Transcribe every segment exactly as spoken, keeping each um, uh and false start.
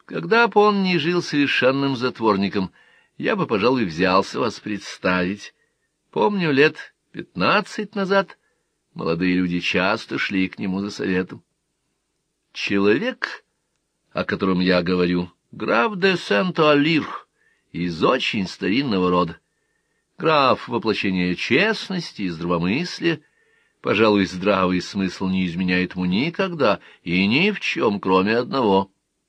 Когда бы он не жил совершенным затворником, я бы, пожалуй, взялся вас представить. Помню, лет пятнадцать назад молодые люди часто шли к нему за советом. Человек, о котором я говорю, граф де Сент-Алир, из очень старинного рода. Граф — воплощение честности и здравомыслия. Пожалуй, здравый смысл не изменяет ему никогда и ни в чем, кроме одного.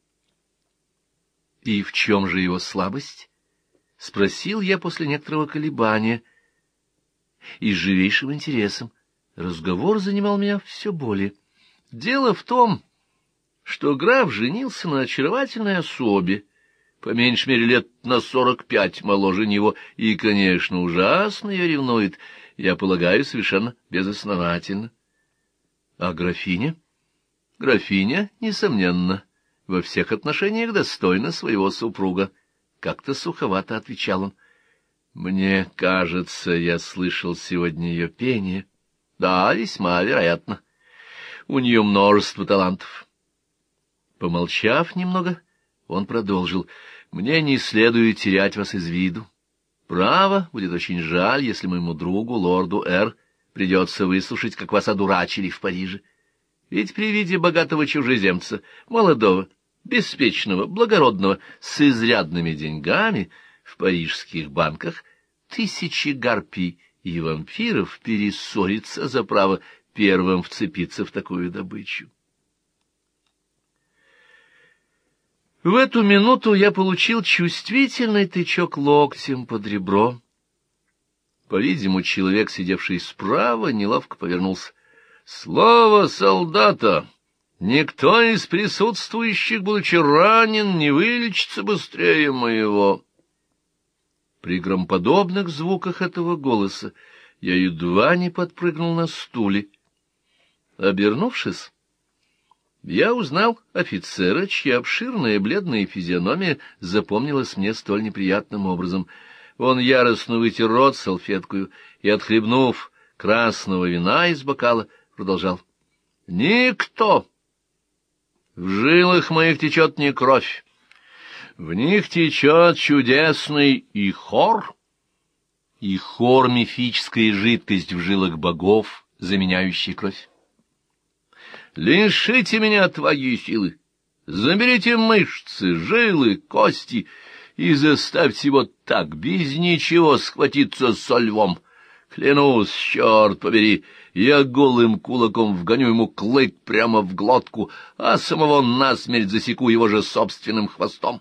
— И в чем же его слабость? — спросил я после некоторого колебания и с живейшим интересом. Разговор занимал меня все более. Дело в том, что граф женился на очаровательной особе, по меньшей мере лет на сорок пять моложе него, и, конечно, ужасно ее ревнует, я полагаю, совершенно безосновательно. А графиня? Графиня, несомненно, во всех отношениях достойна своего супруга. Как-то суховато отвечал он. Мне кажется, я слышал сегодня ее пение. Да, весьма вероятно. У нее множество талантов. Помолчав немного, он продолжил. Мне не следует терять вас из виду. Право, будет очень жаль, если моему другу, лорду Р, придется выслушать, как вас одурачили в Париже. Ведь при виде богатого чужеземца, молодого, беспечного, благородного, с изрядными деньгами, в парижских банках тысячи гарпий и вампиров перессорятся за право первым вцепиться в такую добычу. В эту минуту я получил чувствительный тычок локтем под ребро. По-видимому, человек, сидевший справа, неловко повернулся. «Слово солдата! Никто из присутствующих, будучи ранен, не вылечится быстрее моего!» При громоподобных звуках этого голоса я едва не подпрыгнул на стуле. Обернувшись, я узнал офицера, чья обширная бледная физиономия запомнилась мне столь неприятным образом. Он яростно вытер рот салфеткою и, отхлебнув красного вина из бокала, продолжал. — Никто! В жилах моих течет не кровь. В них течет чудесный ихор. Ихор — мифическая жидкость в жилах богов, заменяющая кровь. Лишите меня твоей силы, заберите мышцы, жилы, кости и заставьте вот так, без ничего, схватиться со львом. Клянусь, черт побери, я голым кулаком вгоню ему клык прямо в глотку, а самого насмерть засеку его же собственным хвостом.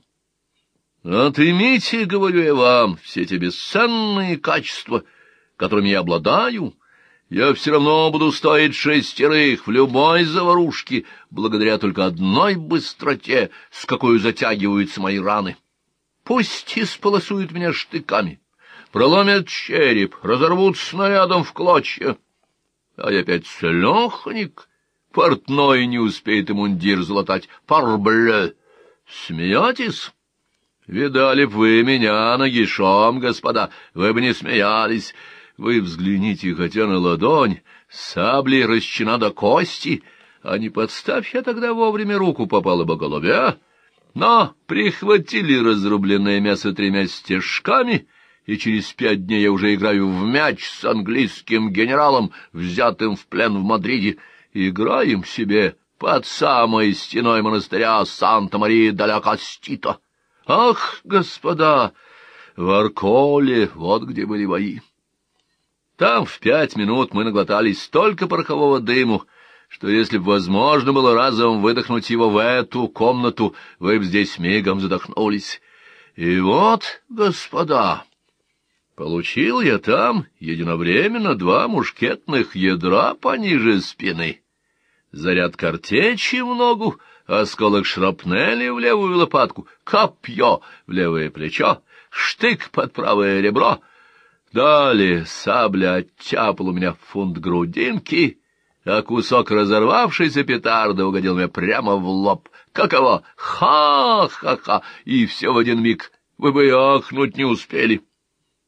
Отымите, говорю я вам, все те бесценные качества, которыми я обладаю. Я все равно буду стоить шестерых в любой заварушке, благодаря только одной быстроте, с какой затягиваются мои раны. Пусть исполосуют меня штыками, проломят череп, разорвут снарядом в клочья. А я опять целеханик, портной не успеет и мундир залатать. Парбле! Смеетесь? Видали б вы меня нагишом, господа, вы бы не смеялись. Вы взгляните хотя на ладонь, саблей расчина до кости, а не подставь я тогда вовремя руку, попала бы голове. Но прихватили разрубленное мясо тремя стежками, и через пять дней я уже играю в мяч с английским генералом, взятым в плен в Мадриде. Играем себе под самой стеной монастыря Санта-Мария-де-ля-Кастито. Ах, господа, в Арколе, вот где были бои. Там в пять минут мы наглотались столько порохового дыму, что если бы возможно было разом выдохнуть его в эту комнату, вы бы здесь мигом задохнулись. И вот, господа, получил я там единовременно два мушкетных ядра пониже спины, заряд картечи в ногу, осколок шрапнели в левую лопатку, копье в левое плечо, штык под правое ребро. Далее сабля оттяпала у меня фунт грудинки, а кусок разорвавшейся петарды угодил мне прямо в лоб. Каково? Ха-ха-ха! И все в один миг. Вы бы и ахнуть не успели.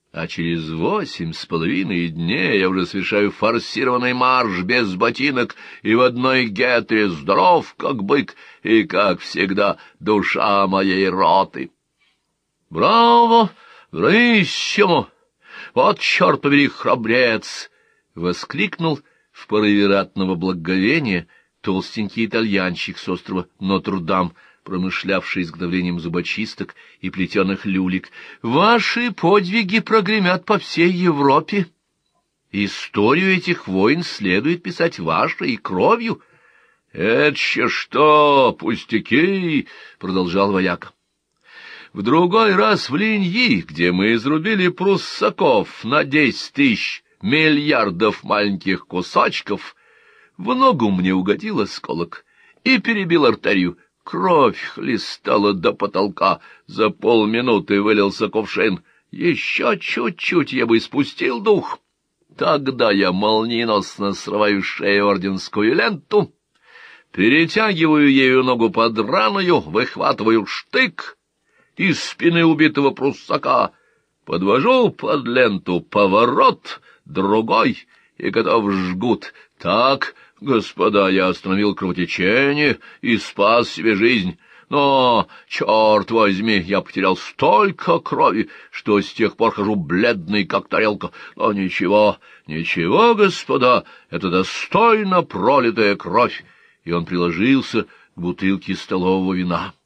а через восемь с половиной дней я уже совершаю форсированный марш без ботинок и в одной гетре, здоров, как бык, и, как всегда, душа моей роты. «Браво! Брависсимо! Вот, черт побери, храбрец!» — воскликнул в порыве ратного благоговения толстенький итальянщик с острова Нотр-Дам, промышлявший изготовлением зубочисток и плетеных люлек. «Ваши подвиги прогремят по всей Европе. Историю этих войн следует писать вашей кровью». «Это еще что, пустяки!» — продолжал вояка. «В другой раз в Линьи, где мы изрубили пруссаков на десять тысяч миллиардов маленьких кусочков, в ногу мне угодил осколок и перебил артерию. Кровь хлестала до потолка, за полминуты вылился кувшин. Еще чуть-чуть я бы испустил дух. Тогда я молниеносно срываю с шеи орденскую ленту, перетягиваю ею ногу под раную, выхватываю штык из спины убитого пруссака, подвожу под ленту поворот, другой, и готов жгут. Так, господа, я остановил кровотечение и спас себе жизнь. Но, черт возьми, я потерял столько крови, что с тех пор хожу бледный, как тарелка. Но ничего, ничего, господа, это достойно пролитая кровь. И он приложился к бутылке столового вина.